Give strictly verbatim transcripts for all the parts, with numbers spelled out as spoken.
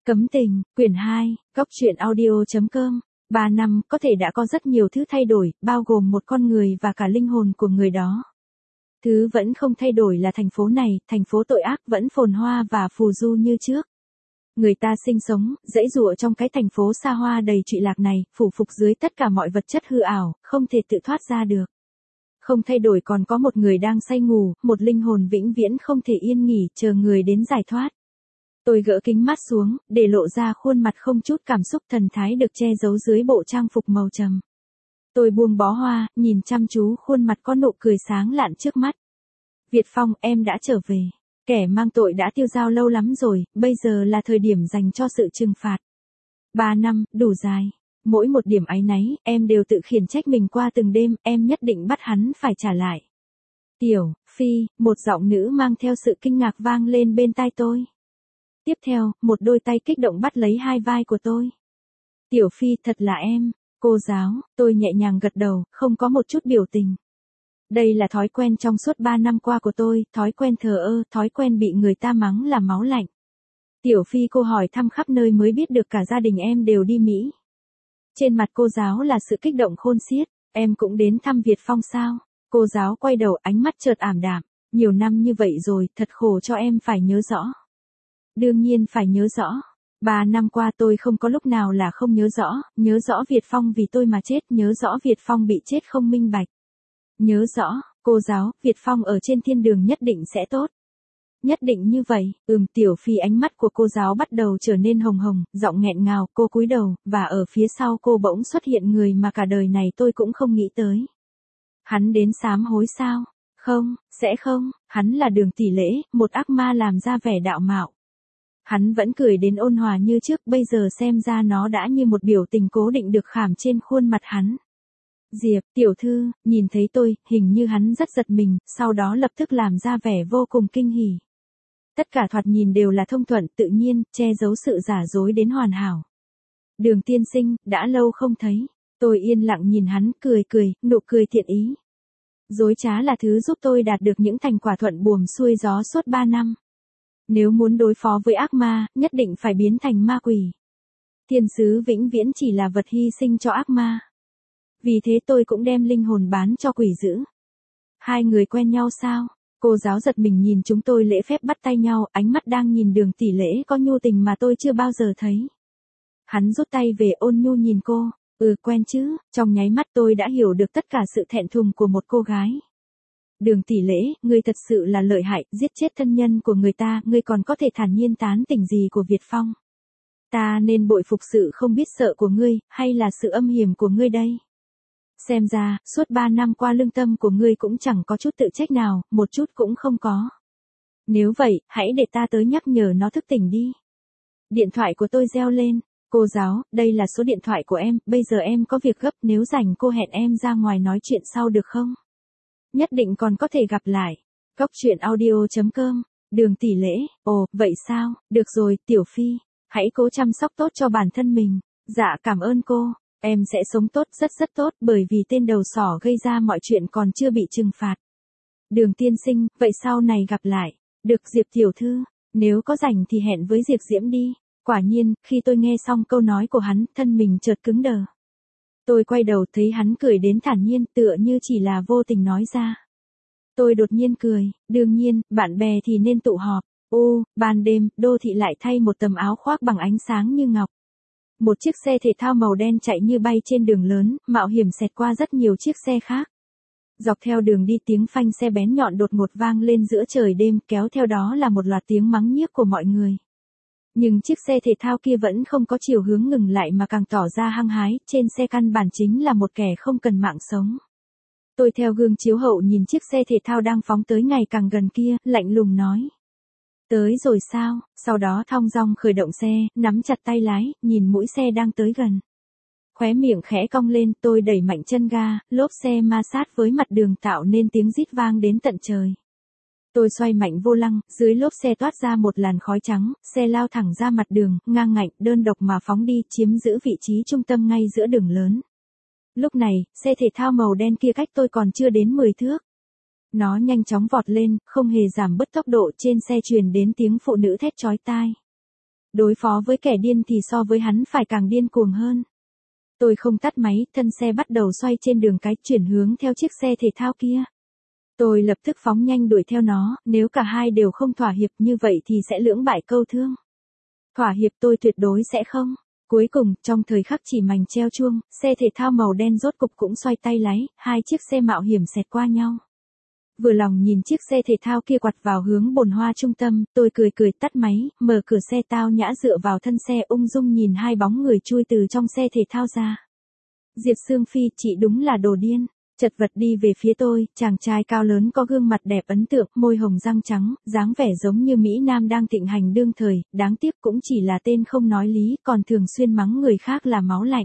Cấm tình, quyển hai, góc truyện audio.com. Ba năm, có thể đã có rất nhiều thứ thay đổi, bao gồm một con người và cả linh hồn của người đó. Thứ vẫn không thay đổi là thành phố này, thành phố tội ác vẫn phồn hoa và phù du như trước. Người ta sinh sống, dãy dụa trong cái thành phố xa hoa đầy trụy lạc này, phủ phục dưới tất cả mọi vật chất hư ảo, không thể tự thoát ra được. Không thay đổi còn có một người đang say ngủ, một linh hồn vĩnh viễn không thể yên nghỉ, chờ người đến giải thoát. Tôi gỡ kính mắt xuống, để lộ ra khuôn mặt không chút cảm xúc thần thái được che giấu dưới bộ trang phục màu trầm. Tôi buông bó hoa, nhìn chăm chú khuôn mặt có nụ cười sáng lạn trước mắt. Việt Phong, em đã trở về. Kẻ mang tội đã tiêu dao lâu lắm rồi, bây giờ là thời điểm dành cho sự trừng phạt. Ba năm, đủ dài. Mỗi một điểm áy náy, em đều tự khiển trách mình qua từng đêm, em nhất định bắt hắn phải trả lại. Tiểu Phi, một giọng nữ mang theo sự kinh ngạc vang lên bên tai tôi. Tiếp theo, một đôi tay kích động bắt lấy hai vai của tôi. Tiểu Phi, thật là em. Cô giáo, tôi nhẹ nhàng gật đầu, không có một chút biểu tình. Đây là thói quen trong suốt ba năm qua của tôi, thói quen thờ ơ, thói quen bị người ta mắng là máu lạnh. Tiểu Phi, cô hỏi thăm khắp nơi mới biết được cả gia đình em đều đi Mỹ. Trên mặt cô giáo là sự kích động khôn xiết, em cũng đến thăm Việt Phong sao? Cô giáo quay đầu, ánh mắt chợt ảm đạm. Nhiều năm như vậy rồi, thật khổ cho em phải nhớ rõ. Đương nhiên phải nhớ rõ. Ba năm qua tôi không có lúc nào là không nhớ rõ, nhớ rõ Việt Phong vì tôi mà chết, nhớ rõ Việt Phong bị chết không minh bạch. Nhớ rõ, cô giáo, Việt Phong ở trên thiên đường nhất định sẽ tốt. Nhất định như vậy, ừm. Tiểu Phi, ánh mắt của cô giáo bắt đầu trở nên hồng hồng, giọng nghẹn ngào, cô cúi đầu, và ở phía sau cô bỗng xuất hiện người mà cả đời này tôi cũng không nghĩ tới. Hắn đến sám hối sao? Không, sẽ không, hắn là Đường Tỷ Lễ, một ác ma làm ra vẻ đạo mạo. Hắn vẫn cười đến ôn hòa như trước, bây giờ xem ra nó đã như một biểu tình cố định được khảm trên khuôn mặt hắn. Diệp, tiểu thư, nhìn thấy tôi, hình như hắn rất giật mình, sau đó lập tức làm ra vẻ vô cùng kinh hỉ. Tất cả thoạt nhìn đều là thông thuận, tự nhiên, che giấu sự giả dối đến hoàn hảo. Đường tiên sinh, đã lâu không thấy. Tôi yên lặng nhìn hắn, cười cười, nụ cười thiện ý. Dối trá là thứ giúp tôi đạt được những thành quả thuận buồm xuôi gió suốt ba năm. Nếu muốn đối phó với ác ma, nhất định phải biến thành ma quỷ. Thiên sứ vĩnh viễn chỉ là vật hy sinh cho ác ma. Vì thế tôi cũng đem linh hồn bán cho quỷ dữ. Hai người quen nhau sao? Cô giáo giật mình nhìn chúng tôi lễ phép bắt tay nhau, ánh mắt đang nhìn Đường Tỷ Lễ có nhu tình mà tôi chưa bao giờ thấy. Hắn rút tay về, ôn nhu nhìn cô. Ừ, quen chứ. Trong nháy mắt tôi đã hiểu được tất cả sự thẹn thùng của một cô gái. Đường Tỷ Lễ, ngươi thật sự là lợi hại, giết chết thân nhân của người ta, ngươi còn có thể thản nhiên tán tỉnh gì của Việt Phong. Ta nên bội phục sự không biết sợ của ngươi, hay là sự âm hiểm của ngươi đây? Xem ra, suốt ba năm qua lương tâm của ngươi cũng chẳng có chút tự trách nào, một chút cũng không có. Nếu vậy, hãy để ta tới nhắc nhở nó thức tỉnh đi. Điện thoại của tôi reo lên. Cô giáo, đây là số điện thoại của em, bây giờ em có việc gấp, nếu rảnh cô hẹn em ra ngoài nói chuyện sau được không? Nhất định còn có thể gặp lại. Góc truyện audio.com. Đường Tỷ Lễ, ồ, vậy sao, được rồi, Tiểu Phi, hãy cố chăm sóc tốt cho bản thân mình. Dạ, cảm ơn cô, em sẽ sống tốt, rất rất tốt, bởi vì tên đầu sỏ gây ra mọi chuyện còn chưa bị trừng phạt. Đường tiên sinh, vậy sau này gặp lại. Được Diệp tiểu thư, nếu có rảnh thì hẹn với Diệp Diễm đi. Quả nhiên, khi tôi nghe xong câu nói của hắn, thân mình chợt cứng đờ. Tôi quay đầu thấy hắn cười đến thản nhiên, tựa như chỉ là vô tình nói ra. Tôi đột nhiên cười, đương nhiên, bạn bè thì nên tụ họp. Ô, ban đêm, đô thị lại thay một tấm áo khoác bằng ánh sáng như ngọc. Một chiếc xe thể thao màu đen chạy như bay trên đường lớn, mạo hiểm xẹt qua rất nhiều chiếc xe khác. Dọc theo đường đi tiếng phanh xe bén nhọn đột ngột vang lên giữa trời đêm, kéo theo đó là một loạt tiếng mắng nhiếc của mọi người. Nhưng chiếc xe thể thao kia vẫn không có chiều hướng ngừng lại mà càng tỏ ra hăng hái, trên xe căn bản chính là một kẻ không cần mạng sống. Tôi theo gương chiếu hậu nhìn chiếc xe thể thao đang phóng tới ngày càng gần kia, lạnh lùng nói. Tới rồi sao? Sau đó thong dong khởi động xe, nắm chặt tay lái, nhìn mũi xe đang tới gần. Khóe miệng khẽ cong lên, tôi đẩy mạnh chân ga, lốp xe ma sát với mặt đường tạo nên tiếng rít vang đến tận trời. Tôi xoay mạnh vô lăng, dưới lốp xe toát ra một làn khói trắng, xe lao thẳng ra mặt đường, ngang ngạnh, đơn độc mà phóng đi, chiếm giữ vị trí trung tâm ngay giữa đường lớn. Lúc này, xe thể thao màu đen kia cách tôi còn chưa đến mười thước. Nó nhanh chóng vọt lên, không hề giảm bớt tốc độ, trên xe truyền đến tiếng phụ nữ thét chói tai. Đối phó với kẻ điên thì so với hắn phải càng điên cuồng hơn. Tôi không tắt máy, thân xe bắt đầu xoay trên đường cái, chuyển hướng theo chiếc xe thể thao kia. Tôi lập tức phóng nhanh đuổi theo nó, nếu cả hai đều không thỏa hiệp như vậy thì sẽ lưỡng bại câu thương. Thỏa hiệp tôi tuyệt đối sẽ không. Cuối cùng, trong thời khắc chỉ mảnh treo chuông, xe thể thao màu đen rốt cục cũng xoay tay lái, hai chiếc xe mạo hiểm xẹt qua nhau. Vừa lòng nhìn chiếc xe thể thao kia quặt vào hướng bồn hoa trung tâm, tôi cười cười tắt máy, mở cửa xe tao nhã dựa vào thân xe ung dung nhìn hai bóng người chui từ trong xe thể thao ra. Diệp Sương Phi, chị đúng là đồ điên. Chật vật đi về phía tôi, chàng trai cao lớn có gương mặt đẹp ấn tượng, môi hồng răng trắng, dáng vẻ giống như Mỹ Nam đang thịnh hành đương thời, đáng tiếc cũng chỉ là tên không nói lý, còn thường xuyên mắng người khác là máu lạnh.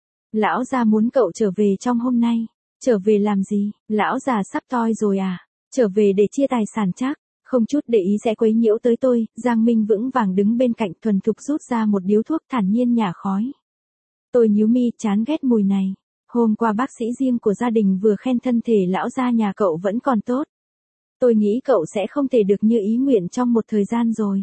Lão già muốn cậu trở về trong hôm nay. Trở về làm gì? Lão già sắp toi rồi à? Trở về để chia tài sản chắc. Không chút để ý sẽ quấy nhiễu tới tôi, Giang Minh vững vàng đứng bên cạnh thuần thục rút ra một điếu thuốc thản nhiên nhả khói. Tôi nhíu mi chán ghét mùi này. Hôm qua bác sĩ riêng của gia đình vừa khen thân thể lão gia nhà cậu vẫn còn tốt. Tôi nghĩ cậu sẽ không thể được như ý nguyện trong một thời gian rồi.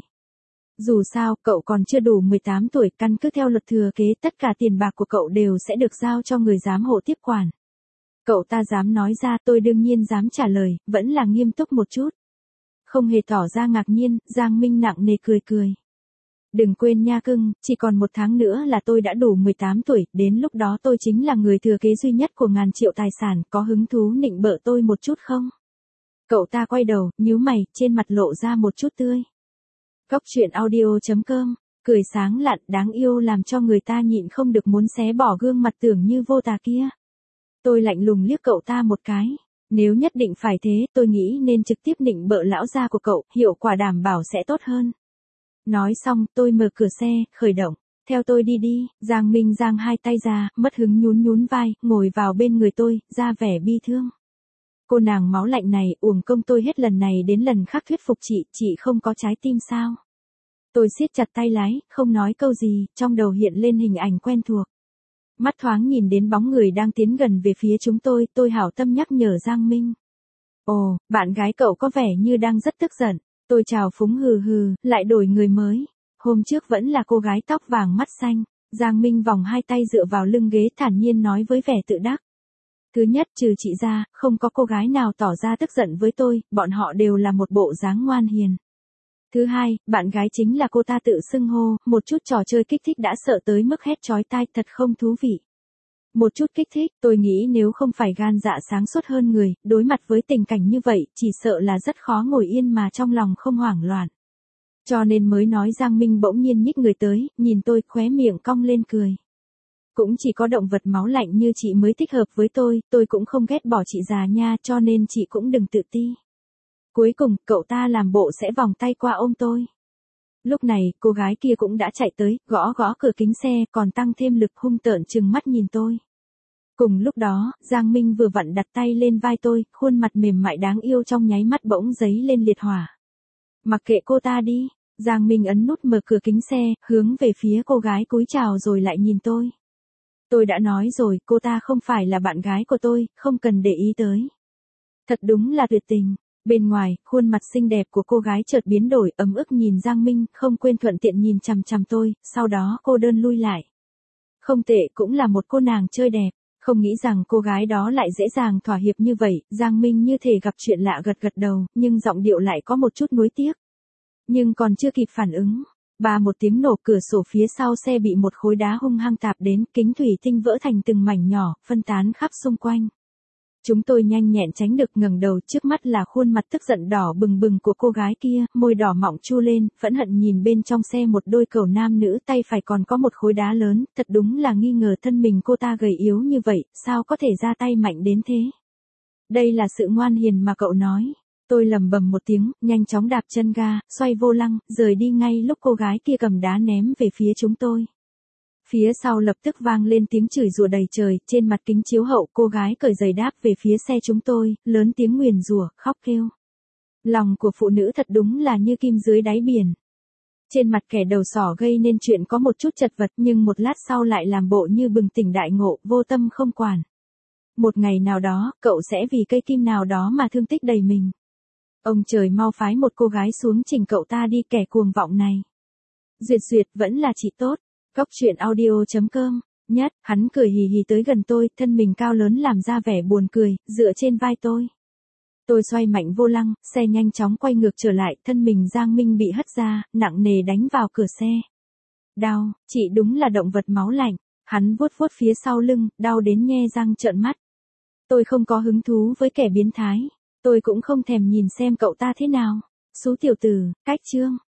Dù sao, cậu còn chưa đủ mười tám tuổi, căn cứ theo luật thừa kế, tất cả tiền bạc của cậu đều sẽ được giao cho người giám hộ tiếp quản. Cậu ta dám nói ra, tôi đương nhiên dám trả lời, vẫn là nghiêm túc một chút. Không hề tỏ ra ngạc nhiên, Giang Minh nặng nề cười cười. Đừng quên nha cưng, chỉ còn một tháng nữa là tôi đã đủ mười tám tuổi, đến lúc đó tôi chính là người thừa kế duy nhất của ngàn triệu tài sản, có hứng thú nịnh bợ tôi một chút không? Cậu ta quay đầu, nhíu mày, trên mặt lộ ra một chút tươi. Góc truyện audio chấm com, cười sáng lạn, đáng yêu làm cho người ta nhịn không được muốn xé bỏ gương mặt tưởng như vô tà kia. Tôi lạnh lùng liếc cậu ta một cái. Nếu nhất định phải thế, tôi nghĩ nên trực tiếp nịnh bợ lão gia của cậu, hiệu quả đảm bảo sẽ tốt hơn. Nói xong, tôi mở cửa xe, khởi động. Theo tôi đi đi, Giang Minh giang hai tay ra, mất hứng nhún nhún vai, ngồi vào bên người tôi, ra vẻ bi thương. Cô nàng máu lạnh này, uổng công tôi hết lần này đến lần khác thuyết phục chị, chị không có trái tim sao? Tôi siết chặt tay lái, không nói câu gì, trong đầu hiện lên hình ảnh quen thuộc. Mắt thoáng nhìn đến bóng người đang tiến gần về phía chúng tôi, tôi hảo tâm nhắc nhở Giang Minh. Ồ, bạn gái cậu có vẻ như đang rất tức giận. Tôi chào phúng hừ hừ, lại đổi người mới. Hôm trước vẫn là cô gái tóc vàng mắt xanh. Giang Minh vòng hai tay dựa vào lưng ghế thản nhiên nói với vẻ tự đắc. Thứ nhất, trừ chị ra, không có cô gái nào tỏ ra tức giận với tôi, bọn họ đều là một bộ dáng ngoan hiền. Thứ hai, bạn gái chính là cô ta tự xưng hô, một chút trò chơi kích thích đã sợ tới mức hét chói tai, thật không thú vị. Một chút kích thích, tôi nghĩ nếu không phải gan dạ sáng suốt hơn người, đối mặt với tình cảnh như vậy, chỉ sợ là rất khó ngồi yên mà trong lòng không hoảng loạn. Cho nên mới nói Giang Minh bỗng nhiên nhích người tới, nhìn tôi khóe miệng cong lên cười. Cũng chỉ có động vật máu lạnh như chị mới thích hợp với tôi, tôi cũng không ghét bỏ chị già nha, cho nên chị cũng đừng tự ti. Cuối cùng, cậu ta làm bộ sẽ vòng tay qua ôm tôi. Lúc này, cô gái kia cũng đã chạy tới, gõ gõ cửa kính xe, còn tăng thêm lực hung tợn trừng mắt nhìn tôi. Cùng lúc đó, Giang Minh vừa vặn đặt tay lên vai tôi, khuôn mặt mềm mại đáng yêu trong nháy mắt bỗng giấy lên liệt hỏa. Mặc kệ cô ta đi, Giang Minh ấn nút mở cửa kính xe, hướng về phía cô gái cúi chào rồi lại nhìn tôi. Tôi đã nói rồi, cô ta không phải là bạn gái của tôi, không cần để ý tới. Thật đúng là tuyệt tình. Bên ngoài, khuôn mặt xinh đẹp của cô gái chợt biến đổi, ấm ức nhìn Giang Minh, không quên thuận tiện nhìn chằm chằm tôi, sau đó cô đơn lui lại. Không tệ, cũng là một cô nàng chơi đẹp, không nghĩ rằng cô gái đó lại dễ dàng thỏa hiệp như vậy, Giang Minh như thể gặp chuyện lạ gật gật đầu, nhưng giọng điệu lại có một chút nuối tiếc. Nhưng còn chưa kịp phản ứng, ba một tiếng nổ, cửa sổ phía sau xe bị một khối đá hung hăng tạp đến, kính thủy tinh vỡ thành từng mảnh nhỏ, phân tán khắp xung quanh. Chúng tôi nhanh nhẹn tránh được, ngẩng đầu, trước mắt là khuôn mặt tức giận đỏ bừng bừng của cô gái kia, môi đỏ mọng chu lên, phẫn hận nhìn bên trong xe một đôi cầu nam nữ, tay phải còn có một khối đá lớn, thật đúng là nghi ngờ thân mình cô ta gầy yếu như vậy, sao có thể ra tay mạnh đến thế. Đây là sự ngoan hiền mà cậu nói. Tôi lầm bầm một tiếng, nhanh chóng đạp chân ga, xoay vô lăng, rời đi ngay lúc cô gái kia cầm đá ném về phía chúng tôi. Phía sau lập tức vang lên tiếng chửi rủa đầy trời, trên mặt kính chiếu hậu cô gái cởi giày đáp về phía xe chúng tôi, lớn tiếng nguyền rủa, khóc kêu. Lòng của phụ nữ thật đúng là như kim dưới đáy biển. Trên mặt kẻ đầu sỏ gây nên chuyện có một chút chật vật, nhưng một lát sau lại làm bộ như bừng tỉnh đại ngộ, vô tâm không quản. Một ngày nào đó, cậu sẽ vì cây kim nào đó mà thương tích đầy mình. Ông trời mau phái một cô gái xuống chỉnh cậu ta đi, kẻ cuồng vọng này. Duyệt duyệt, vẫn là chị tốt. Góc chuyện audio chấm com. Nhất, hắn cười hì hì tới gần tôi, thân mình cao lớn làm ra vẻ buồn cười, dựa trên vai tôi. Tôi xoay mạnh vô lăng, xe nhanh chóng quay ngược trở lại, thân mình Giang Minh bị hất ra, nặng nề đánh vào cửa xe. Đau, chị đúng là động vật máu lạnh. Hắn vuốt vuốt phía sau lưng, đau đến nhe răng trợn mắt. Tôi không có hứng thú với kẻ biến thái. Tôi cũng không thèm nhìn xem cậu ta thế nào. Xú tiểu tử, cách chương.